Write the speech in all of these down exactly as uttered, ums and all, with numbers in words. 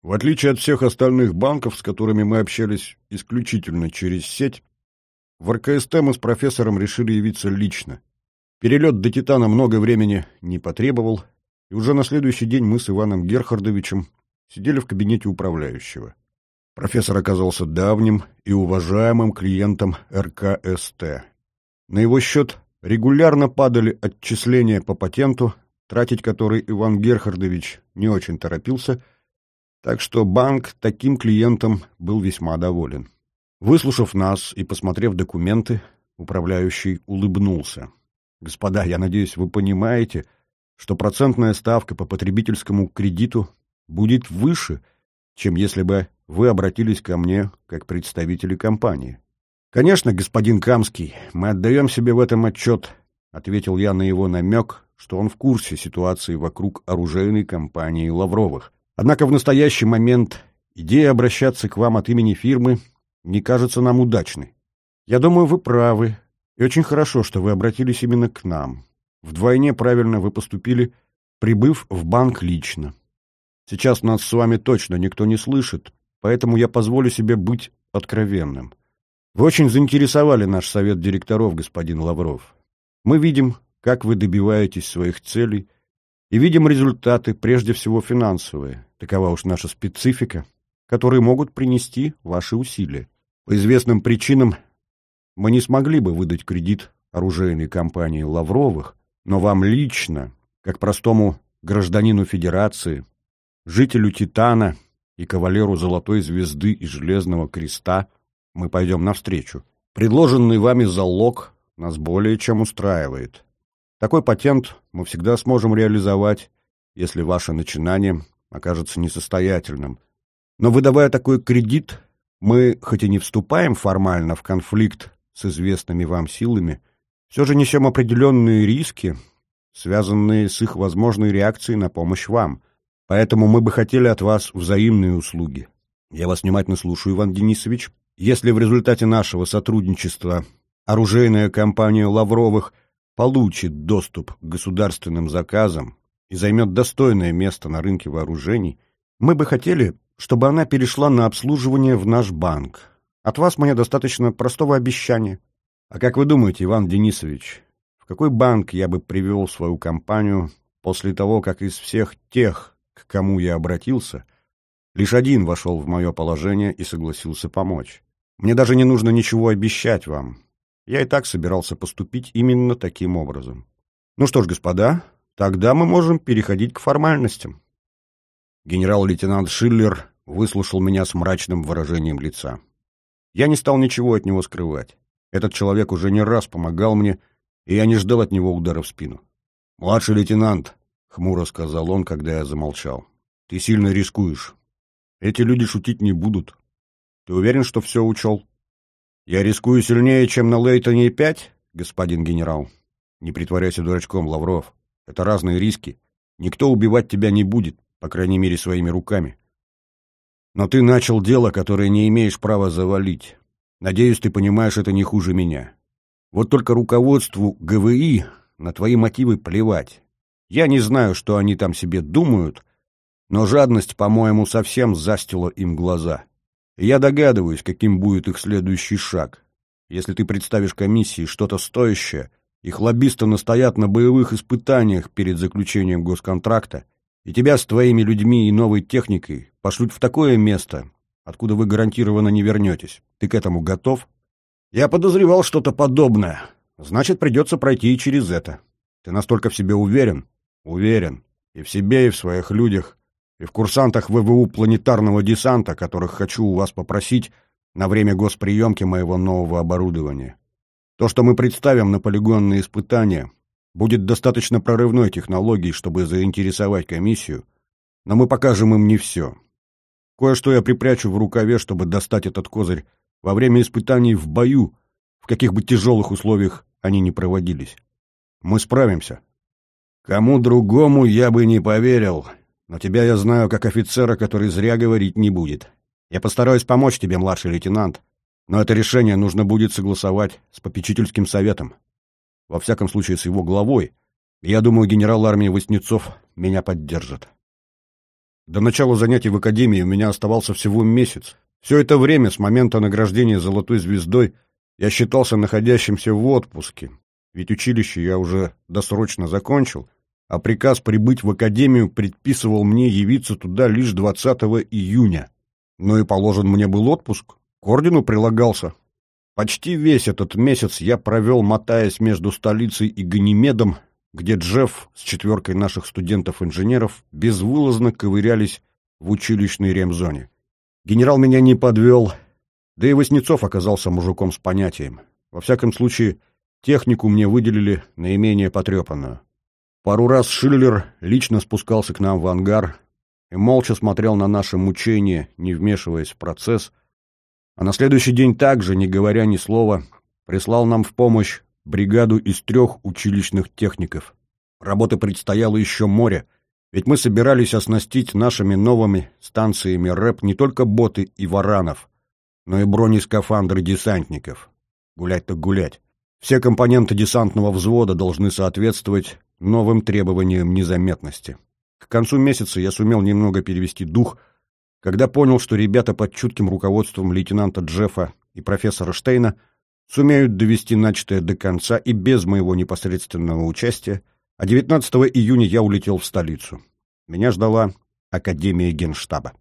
В отличие от всех остальных банков, с которыми мы общались исключительно через сеть, в эр ка эс тэ мы с профессором решили явиться лично. Перелет до Титана много времени не потребовал, и уже на следующий день мы с Иваном Герхардовичем сидели в кабинете управляющего. Профессор оказался давним и уважаемым клиентом эр ка эс тэ. На его счет регулярно падали отчисления по патенту, тратить который Иван Герхардович не очень торопился, так что банк таким клиентом был весьма доволен. Выслушав нас и посмотрев документы, управляющий улыбнулся. «Господа, я надеюсь, вы понимаете, что процентная ставка по потребительскому кредиту будет выше, чем если бы вы обратились ко мне как представители компании». «Конечно, господин Камский, мы отдаем себе в этом отчет», — ответил я на его намек, что он в курсе ситуации вокруг оружейной компании Лавровых. «Однако в настоящий момент идея обращаться к вам от имени фирмы не кажется нам удачной. Я думаю, вы правы, и очень хорошо, что вы обратились именно к нам. Вдвойне правильно вы поступили, прибыв в банк лично. Сейчас нас с вами точно никто не слышит, поэтому я позволю себе быть откровенным. Вы очень заинтересовали наш совет директоров, господин Лавров. Мы видим, как вы добиваетесь своих целей, и видим результаты, прежде всего финансовые. Такова уж наша специфика, которые могут принести ваши усилия. По известным причинам мы не смогли бы выдать кредит оружейной компании Лавровых, но вам лично, как простому гражданину Федерации, жителю Титана и кавалеру Золотой Звезды и Железного Креста, мы пойдем навстречу. Предложенный вами залог нас более чем устраивает. Такой патент мы всегда сможем реализовать, если ваше начинание окажется несостоятельным. Но выдавая такой кредит, мы, хоть и не вступаем формально в конфликт с известными вам силами, все же несем определенные риски, связанные с их возможной реакцией на помощь вам. Поэтому мы бы хотели от вас взаимные услуги. Я вас внимательно слушаю, Иван Денисович. Если в результате нашего сотрудничества оружейная компания Лавровых получит доступ к государственным заказам и займет достойное место на рынке вооружений, мы бы хотели, чтобы она перешла на обслуживание в наш банк. От вас мне достаточно простого обещания. А как вы думаете, Иван Денисович, в какой банк я бы привел свою компанию после того, как из всех тех, к кому я обратился, лишь один вошел в мое положение и согласился помочь? Мне даже не нужно ничего обещать вам. Я и так собирался поступить именно таким образом. Ну что ж, господа, тогда мы можем переходить к формальностям. Генерал-лейтенант Шиллер выслушал меня с мрачным выражением лица. Я не стал ничего от него скрывать. Этот человек уже не раз помогал мне, и я не ждал от него удара в спину. «Младший лейтенант», — хмуро сказал он, когда я замолчал, — «ты сильно рискуешь. Эти люди шутить не будут. Ты уверен, что все учел?» «Я рискую сильнее, чем на Лейтоне пять, господин генерал?» «Не притворяйся дурачком, Лавров. Это разные риски. Никто убивать тебя не будет, по крайней мере, своими руками. Но ты начал дело, которое не имеешь права завалить. Надеюсь, ты понимаешь это не хуже меня. Вот только руководству гэ вэ и на твои мотивы плевать. Я не знаю, что они там себе думают, но жадность, по-моему, совсем застила им глаза. И я догадываюсь, каким будет их следующий шаг. Если ты представишь комиссии что-то стоящее, их лоббисты настоят на боевых испытаниях перед заключением госконтракта, и тебя с твоими людьми и новой техникой пошлют в такое место, откуда вы гарантированно не вернетесь. Ты к этому готов? Я подозревал что-то подобное. Значит, придется пройти и через это. Ты настолько в себе уверен? Уверен. И в себе, и в своих людях, и в курсантах вэ вэ у планетарного десанта, которых хочу у вас попросить на время госприемки моего нового оборудования. То, что мы представим на полигонные испытания, будет достаточно прорывной технологией, чтобы заинтересовать комиссию, но мы покажем им не все. Кое-что я припрячу в рукаве, чтобы достать этот козырь во время испытаний в бою, в каких бы тяжелых условиях они ни проводились. Мы справимся. Кому другому я бы не поверил, но тебя я знаю как офицера, который зря говорить не будет. Я постараюсь помочь тебе, младший лейтенант, но это решение нужно будет согласовать с попечительским советом. Во всяком случае, с его главой. Я думаю, генерал армии Васнецов меня поддержит. До начала занятий в академии у меня оставался всего месяц. Все это время, с момента награждения золотой звездой, я считался находящимся в отпуске, ведь училище я уже досрочно закончил, а приказ прибыть в академию предписывал мне явиться туда лишь двадцатого июня. Ну и положен мне был отпуск, к ордену прилагался. Почти весь этот месяц я провел, мотаясь между столицей и Ганимедом, где Джефф с четверкой наших студентов-инженеров безвылазно ковырялись в училищной ремзоне. Генерал меня не подвел, да и Васнецов оказался мужиком с понятием. Во всяком случае, технику мне выделили наименее потрепанную. Пару раз Шиллер лично спускался к нам в ангар и молча смотрел на наши мучения, не вмешиваясь в процесс, а на следующий день также, не говоря ни слова, прислал нам в помощь бригаду из трех училищных техников. Работы предстояло еще море, ведь мы собирались оснастить нашими новыми станциями рэп не только боты и варанов, но и бронескафандры десантников. Гулять так гулять. Все компоненты десантного взвода должны соответствовать новым требованиям незаметности. К концу месяца я сумел немного перевести дух, когда понял, что ребята под чутким руководством лейтенанта Джеффа и профессора Штейна сумеют довести начатое до конца и без моего непосредственного участия, а девятнадцатого июня я улетел в столицу. Меня ждала Академия Генштаба.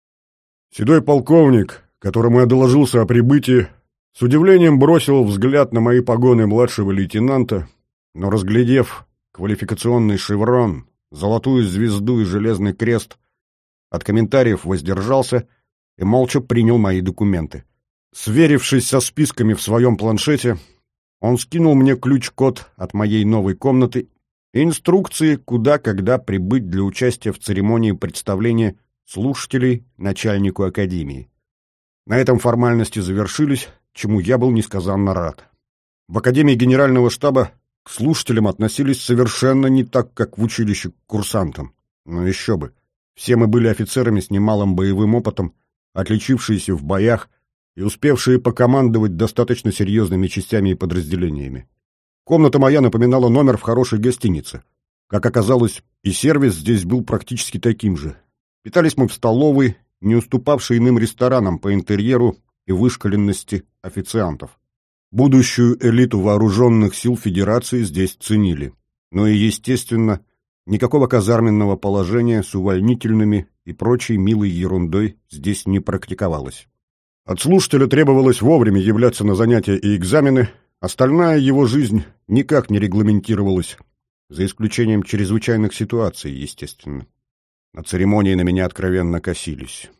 Седой полковник, которому я доложился о прибытии, с удивлением бросил взгляд на мои погоны младшего лейтенанта, но, разглядев квалификационный шеврон, золотую звезду и железный крест, от комментариев воздержался и молча принял мои документы. Сверившись со списками в своем планшете, он скинул мне ключ-код от моей новой комнаты и инструкции, куда, когда прибыть для участия в церемонии представления слушателей начальнику академии. На этом формальности завершились, чему я был несказанно рад. В Академии Генерального штаба к слушателям относились совершенно не так, как в училище к курсантам. Но еще бы. Все мы были офицерами с немалым боевым опытом, отличившиеся в боях и успевшие покомандовать достаточно серьезными частями и подразделениями. Комната моя напоминала номер в хорошей гостинице. Как оказалось, и сервис здесь был практически таким же. Питались мы в столовой, не уступавшей иным ресторанам по интерьеру и вышколенности официантов. Будущую элиту вооруженных сил Федерации здесь ценили. Но и, естественно, никакого казарменного положения с увольнительными и прочей милой ерундой здесь не практиковалось. От слушателя требовалось вовремя являться на занятия и экзамены, остальная его жизнь никак не регламентировалась, за исключением чрезвычайных ситуаций, естественно. На церемонии на меня откровенно косились.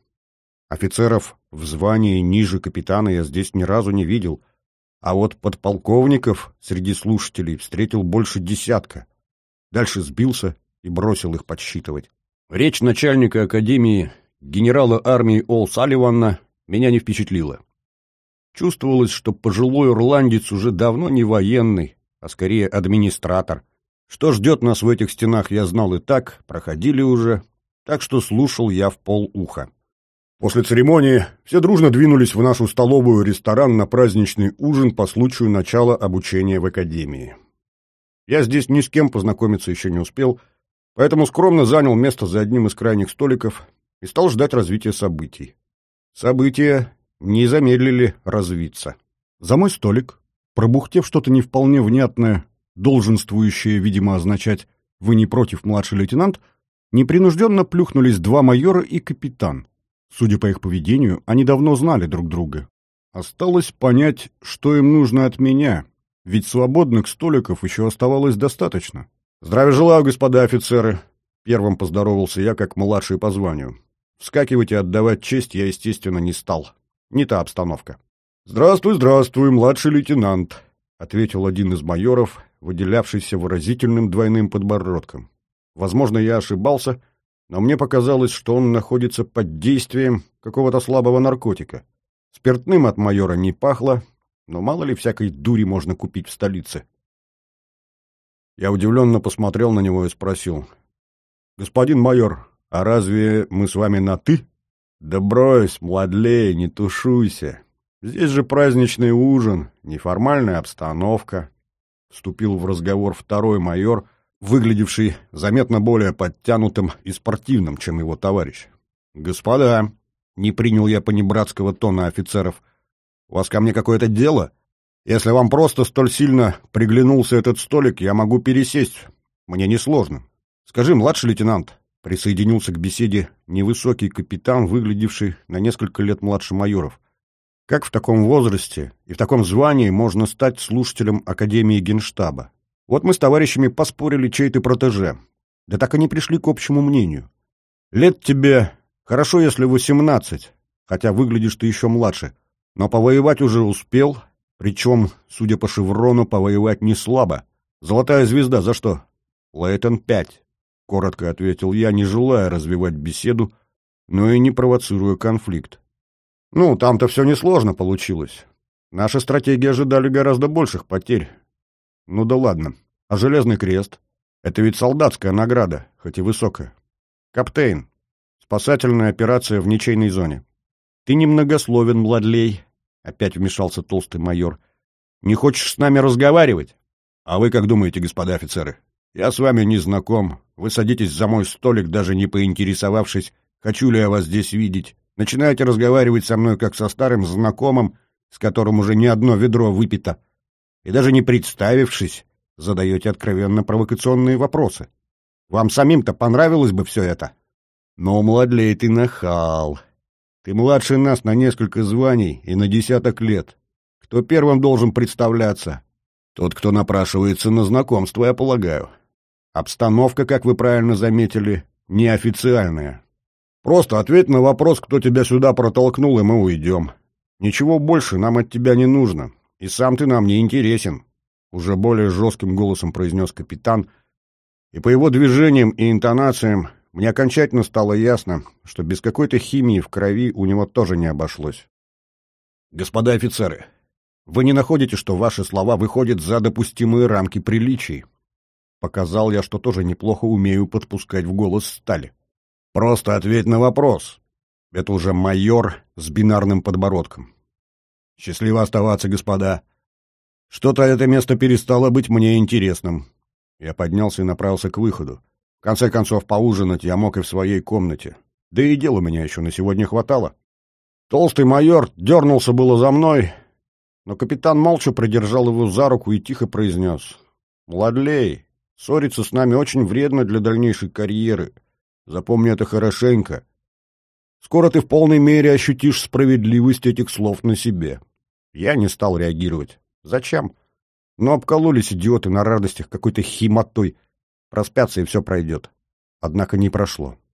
Офицеров в звании ниже капитана я здесь ни разу не видел, а вот подполковников среди слушателей встретил больше десятка. Дальше сбился и бросил их подсчитывать. Речь начальника академии генерала армии Ол Салливана меня не впечатлила. Чувствовалось, что пожилой ирландец уже давно не военный, а скорее администратор. Что ждет нас в этих стенах, я знал и так, проходили уже, так что слушал я в полуха. После церемонии все дружно двинулись в нашу столовую-ресторан на праздничный ужин по случаю начала обучения в академии. Я здесь ни с кем познакомиться еще не успел, поэтому скромно занял место за одним из крайних столиков и стал ждать развития событий. События не замедлили развиться. За мой столик, пробухтев что-то не вполне внятное, долженствующее, видимо, означать «вы не против, младший лейтенант», непринужденно плюхнулись два майора и капитан. Судя по их поведению, они давно знали друг друга. Осталось понять, что им нужно от меня, ведь свободных столиков еще оставалось достаточно. «Здравия желаю, господа офицеры!» Первым поздоровался я, как младший по званию. Вскакивать и отдавать честь я, естественно, не стал. Не та обстановка. «Здравствуй, здравствуй, младший лейтенант!» — ответил один из майоров, выделявшийся выразительным двойным подбородком. Возможно, я ошибался, но мне показалось, что он находится под действием какого-то слабого наркотика. Спиртным от майора не пахло, но мало ли всякой дури можно купить в столице. Я удивленно посмотрел на него и спросил: «Господин майор, а разве мы с вами на «ты»?» «Да брось, младлей, не тушуйся. Здесь же праздничный ужин, неформальная обстановка», — вступил в разговор второй майор, выглядевший заметно более подтянутым и спортивным, чем его товарищ. «Господа!» — не принял я понебратского тона офицеров. «У вас ко мне какое-то дело? Если вам просто столь сильно приглянулся этот столик, я могу пересесть. Мне несложно. Скажи, младший лейтенант», — присоединился к беседе невысокий капитан, выглядевший на несколько лет младше майоров. «Как в таком возрасте и в таком звании можно стать слушателем Академии Генштаба? Вот мы с товарищами поспорили, чей ты протеже. Да так и не пришли к общему мнению. Лет тебе хорошо, если восемнадцать, хотя выглядишь ты еще младше, но повоевать уже успел, причем, судя по шеврону, повоевать не слабо. Золотая звезда за что?» «Лейтон пять», — коротко ответил я, не желая развивать беседу, но и не провоцируя конфликт. «Ну, там-то все несложно получилось. Наши стратеги ожидали гораздо больших потерь. Ну да ладно. А Железный Крест? Это ведь солдатская награда, хоть и высокая. Каптейн. Спасательная операция в ничейной зоне. Ты немногословен, Младлей», — опять вмешался толстый майор. «Не хочешь с нами разговаривать? А вы как думаете, господа офицеры? Я с вами не знаком. Вы садитесь за мой столик, даже не поинтересовавшись, хочу ли я вас здесь видеть. Начинаете разговаривать со мной как со старым знакомым, с которым уже не одно ведро выпито. И даже не представившись, задаете откровенно провокационные вопросы. Вам самим-то понравилось бы все это? Но, Младлей, ты нахал. Ты младше нас на несколько званий и на десяток лет. Кто первым должен представляться? Тот, кто напрашивается на знакомство, я полагаю. Обстановка, как вы правильно заметили, неофициальная. Просто ответь на вопрос, кто тебя сюда протолкнул, и мы уйдем. Ничего больше нам от тебя не нужно. И сам ты нам не интересен», — уже более жестким голосом произнес капитан, и по его движениям и интонациям мне окончательно стало ясно, что без какой-то химии в крови у него тоже не обошлось. «Господа офицеры, вы не находите, что ваши слова выходят за допустимые рамки приличий?» Показал я, что тоже неплохо умею подпускать в голос стали. «Просто ответь на вопрос». Это уже майор с бинарным подбородком. «Счастливо оставаться, господа. Что-то это место перестало быть мне интересным». Я поднялся и направился к выходу. В конце концов, поужинать я мог и в своей комнате. Да и дел у меня еще на сегодня хватало. Толстый майор дернулся было за мной, но капитан молча придержал его за руку и тихо произнес: «Младлей, ссориться с нами очень вредно для дальнейшей карьеры. Запомни это хорошенько. Скоро ты в полной мере ощутишь справедливость этих слов на себе». Я не стал реагировать. Зачем? Ну, обкололись идиоты на радостях какой-то химотой. Проспятся, и все пройдет. Однако не прошло.